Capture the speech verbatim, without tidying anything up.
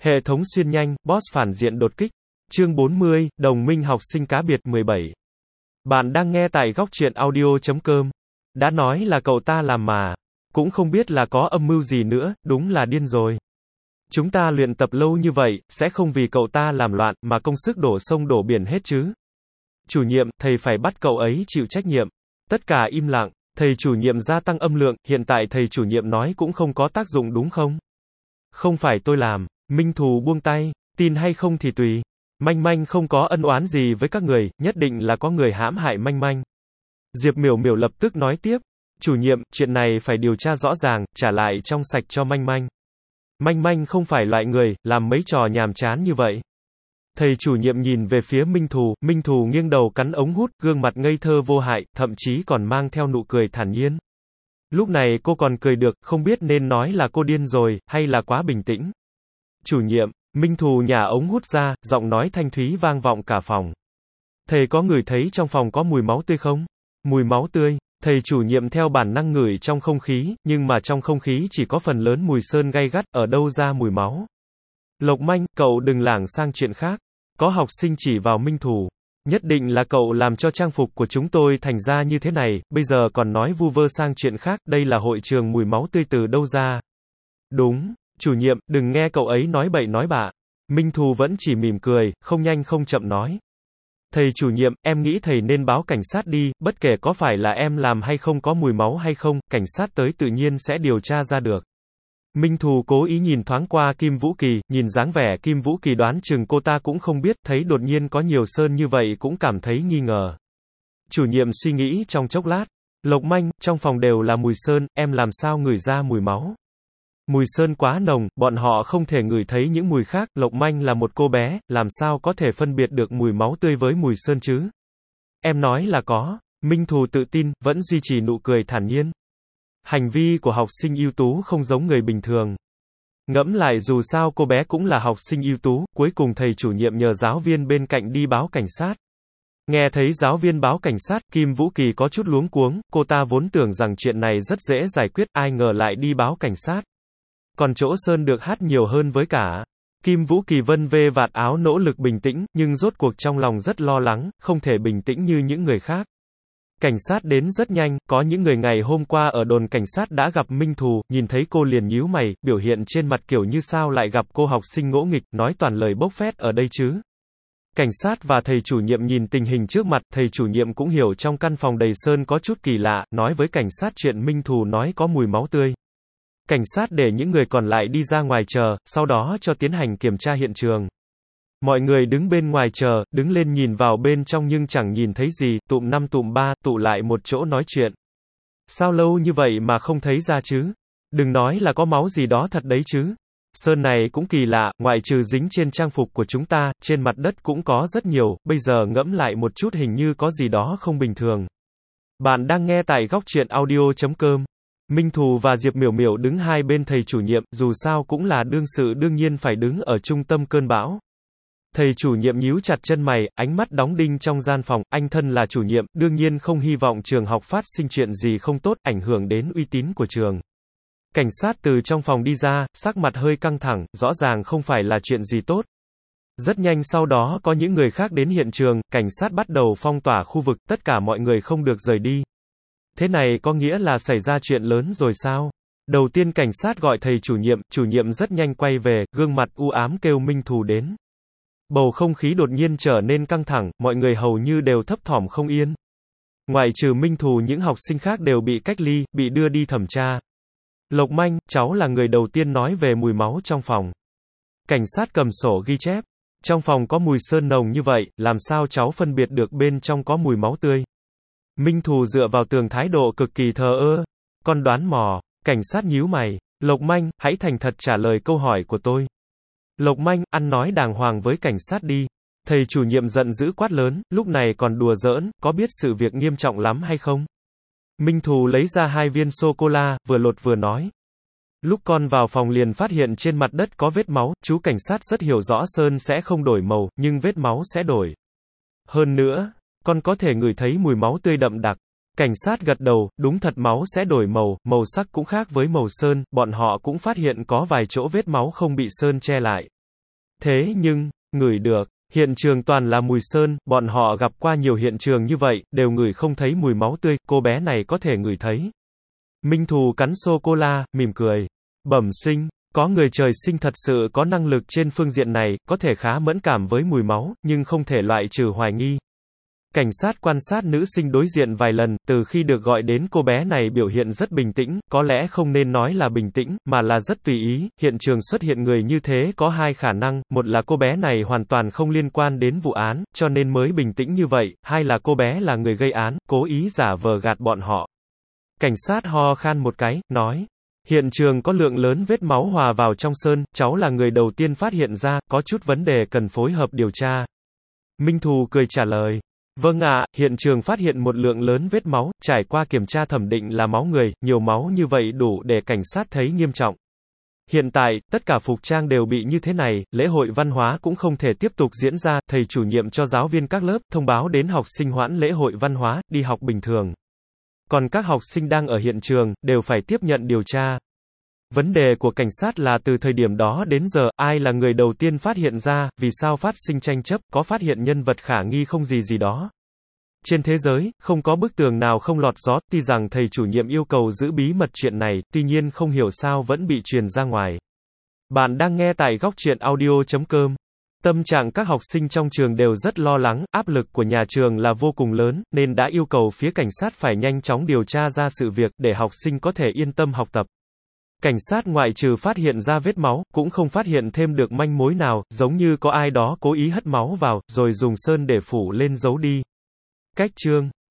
Hệ thống xuyên nhanh, boss phản diện đột kích. Chương bốn mươi, đồng minh học sinh cá biệt mười bảy. Bạn đang nghe tại góc truyện audio chấm com. Đã nói là cậu ta làm mà. Cũng không biết là có âm mưu gì nữa, đúng là điên rồi. Chúng ta luyện tập lâu như vậy, sẽ không vì cậu ta làm loạn, mà công sức đổ sông đổ biển hết chứ. Chủ nhiệm, thầy phải bắt cậu ấy chịu trách nhiệm. Tất cả im lặng. Thầy chủ nhiệm gia tăng âm lượng, hiện tại thầy chủ nhiệm nói cũng không có tác dụng đúng không? Không phải tôi làm. Minh Thù buông tay, tin hay không thì tùy. Manh Manh không có ân oán gì với các người, nhất định là có người hãm hại Manh Manh. Diệp Miểu Miểu lập tức nói tiếp, chủ nhiệm, chuyện này phải điều tra rõ ràng, trả lại trong sạch cho Manh Manh. Manh Manh không phải loại người, làm mấy trò nhàm chán như vậy. Thầy chủ nhiệm nhìn về phía Minh Thù, Minh Thù nghiêng đầu cắn ống hút, gương mặt ngây thơ vô hại, thậm chí còn mang theo nụ cười thản nhiên. Lúc này cô còn cười được, không biết nên nói là cô điên rồi, hay là quá bình tĩnh. Chủ nhiệm, Minh Thù nhả ống hút ra, giọng nói thanh thúy vang vọng cả phòng. Thầy có ngửi thấy trong phòng có mùi máu tươi không? Mùi máu tươi. Thầy chủ nhiệm theo bản năng ngửi trong không khí, nhưng mà trong không khí chỉ có phần lớn mùi sơn gay gắt, ở đâu ra mùi máu? Lộc Manh, cậu đừng lảng sang chuyện khác. Có học sinh chỉ vào Minh Thù. Nhất định là cậu làm cho trang phục của chúng tôi thành ra như thế này, bây giờ còn nói vu vơ sang chuyện khác, đây là hội trường mùi máu tươi từ đâu ra? Đúng. Chủ nhiệm, đừng nghe cậu ấy nói bậy nói bạ. Minh Thù vẫn chỉ mỉm cười, không nhanh không chậm nói. Thầy chủ nhiệm, em nghĩ thầy nên báo cảnh sát đi, bất kể có phải là em làm hay không có mùi máu hay không, cảnh sát tới tự nhiên sẽ điều tra ra được. Minh Thù cố ý nhìn thoáng qua Kim Vũ Kỳ, nhìn dáng vẻ Kim Vũ Kỳ đoán chừng cô ta cũng không biết, thấy đột nhiên có nhiều sơn như vậy cũng cảm thấy nghi ngờ. Chủ nhiệm suy nghĩ trong chốc lát. Lộc Manh, trong phòng đều là mùi sơn, em làm sao ngửi ra mùi máu? Mùi sơn quá nồng, bọn họ không thể ngửi thấy những mùi khác, Lộc Manh là một cô bé, làm sao có thể phân biệt được mùi máu tươi với mùi sơn chứ? Em nói là có. Minh Thù tự tin, vẫn duy trì nụ cười thản nhiên. Hành vi của học sinh ưu tú không giống người bình thường. Ngẫm lại dù sao cô bé cũng là học sinh ưu tú, cuối cùng thầy chủ nhiệm nhờ giáo viên bên cạnh đi báo cảnh sát. Nghe thấy giáo viên báo cảnh sát, Kim Vũ Kỳ có chút luống cuống, cô ta vốn tưởng rằng chuyện này rất dễ giải quyết, ai ngờ lại đi báo cảnh sát. Còn chỗ sơn được hát nhiều hơn với cả. Kim Vũ Kỳ vân vê vạt áo nỗ lực bình tĩnh, nhưng rốt cuộc trong lòng rất lo lắng, không thể bình tĩnh như những người khác. Cảnh sát đến rất nhanh, có những người ngày hôm qua ở đồn cảnh sát đã gặp Minh Thù, nhìn thấy cô liền nhíu mày, biểu hiện trên mặt kiểu như sao lại gặp cô học sinh ngỗ nghịch, nói toàn lời bốc phét ở đây chứ. Cảnh sát và thầy chủ nhiệm nhìn tình hình trước mặt, thầy chủ nhiệm cũng hiểu trong căn phòng đầy sơn có chút kỳ lạ, nói với cảnh sát chuyện Minh Thù nói có mùi máu tươi. Cảnh sát để những người còn lại đi ra ngoài chờ, sau đó cho tiến hành kiểm tra hiện trường. Mọi người đứng bên ngoài chờ, đứng lên nhìn vào bên trong nhưng chẳng nhìn thấy gì, tụm năm tụm ba, tụ lại một chỗ nói chuyện. Sao lâu như vậy mà không thấy ra chứ? Đừng nói là có máu gì đó thật đấy chứ. Sơn này cũng kỳ lạ, ngoại trừ dính trên trang phục của chúng ta, trên mặt đất cũng có rất nhiều, bây giờ ngẫm lại một chút hình như có gì đó không bình thường. Bạn đang nghe tại góc truyện audio chấm com. Minh Thù và Diệp Miểu Miểu đứng hai bên thầy chủ nhiệm, dù sao cũng là đương sự đương nhiên phải đứng ở trung tâm cơn bão. Thầy chủ nhiệm nhíu chặt chân mày, ánh mắt đóng đinh trong gian phòng, anh thân là chủ nhiệm, đương nhiên không hy vọng trường học phát sinh chuyện gì không tốt, ảnh hưởng đến uy tín của trường. Cảnh sát từ trong phòng đi ra, sắc mặt hơi căng thẳng, rõ ràng không phải là chuyện gì tốt. Rất nhanh sau đó có những người khác đến hiện trường, cảnh sát bắt đầu phong tỏa khu vực, tất cả mọi người không được rời đi. Thế này có nghĩa là xảy ra chuyện lớn rồi sao? Đầu tiên cảnh sát gọi thầy chủ nhiệm, chủ nhiệm rất nhanh quay về, gương mặt u ám kêu Minh Thù đến. Bầu không khí đột nhiên trở nên căng thẳng, mọi người hầu như đều thấp thỏm không yên. Ngoại trừ Minh Thù những học sinh khác đều bị cách ly, bị đưa đi thẩm tra. Lộc Manh, cháu là người đầu tiên nói về mùi máu trong phòng. Cảnh sát cầm sổ ghi chép. Trong phòng có mùi sơn nồng như vậy, làm sao cháu phân biệt được bên trong có mùi máu tươi? Minh Thù dựa vào tường thái độ cực kỳ thờ ơ. Con đoán mò. Cảnh sát nhíu mày. Lộc Manh, hãy thành thật trả lời câu hỏi của tôi. Lộc Manh, ăn nói đàng hoàng với cảnh sát đi. Thầy chủ nhiệm giận dữ quát lớn, lúc này còn đùa giỡn, có biết sự việc nghiêm trọng lắm hay không? Minh Thù lấy ra hai viên sô-cô-la, vừa lột vừa nói. Lúc con vào phòng liền phát hiện trên mặt đất có vết máu, chú cảnh sát rất hiểu rõ sơn sẽ không đổi màu, nhưng vết máu sẽ đổi. Hơn nữa, con có thể ngửi thấy mùi máu tươi đậm đặc. Cảnh sát gật đầu, đúng thật máu sẽ đổi màu, màu sắc cũng khác với màu sơn, bọn họ cũng phát hiện có vài chỗ vết máu không bị sơn che lại. Thế nhưng, ngửi được. Hiện trường toàn là mùi sơn, bọn họ gặp qua nhiều hiện trường như vậy, đều ngửi không thấy mùi máu tươi, cô bé này có thể ngửi thấy. Minh Thù cắn sô-cô-la, mỉm cười. Bẩm sinh, có người trời sinh thật sự có năng lực trên phương diện này, có thể khá mẫn cảm với mùi máu, nhưng không thể loại trừ hoài nghi. Cảnh sát quan sát nữ sinh đối diện vài lần, từ khi được gọi đến cô bé này biểu hiện rất bình tĩnh, có lẽ không nên nói là bình tĩnh, mà là rất tùy ý, hiện trường xuất hiện người như thế có hai khả năng, một là cô bé này hoàn toàn không liên quan đến vụ án, cho nên mới bình tĩnh như vậy, hai là cô bé là người gây án, cố ý giả vờ gạt bọn họ. Cảnh sát ho khan một cái, nói. Hiện trường có lượng lớn vết máu hòa vào trong sơn, cháu là người đầu tiên phát hiện ra, có chút vấn đề cần phối hợp điều tra. Minh Thù cười trả lời. Vâng ạ, hiện trường phát hiện một lượng lớn vết máu, trải qua kiểm tra thẩm định là máu người, nhiều máu như vậy đủ để cảnh sát thấy nghiêm trọng. Hiện tại, tất cả phục trang đều bị như thế này, lễ hội văn hóa cũng không thể tiếp tục diễn ra, thầy chủ nhiệm cho giáo viên các lớp, thông báo đến học sinh hoãn lễ hội văn hóa, đi học bình thường. Còn các học sinh đang ở hiện trường, đều phải tiếp nhận điều tra. Vấn đề của cảnh sát là từ thời điểm đó đến giờ, ai là người đầu tiên phát hiện ra, vì sao phát sinh tranh chấp, có phát hiện nhân vật khả nghi không gì gì đó. Trên thế giới, không có bức tường nào không lọt gió, tuy rằng thầy chủ nhiệm yêu cầu giữ bí mật chuyện này, tuy nhiên không hiểu sao vẫn bị truyền ra ngoài. Bạn đang nghe tại góc truyện audio chấm com. Tâm trạng các học sinh trong trường đều rất lo lắng, áp lực của nhà trường là vô cùng lớn, nên đã yêu cầu phía cảnh sát phải nhanh chóng điều tra ra sự việc, để học sinh có thể yên tâm học tập. Cảnh sát ngoại trừ phát hiện ra vết máu, cũng không phát hiện thêm được manh mối nào, giống như có ai đó cố ý hất máu vào, rồi dùng sơn để phủ lên giấu đi. Cách chương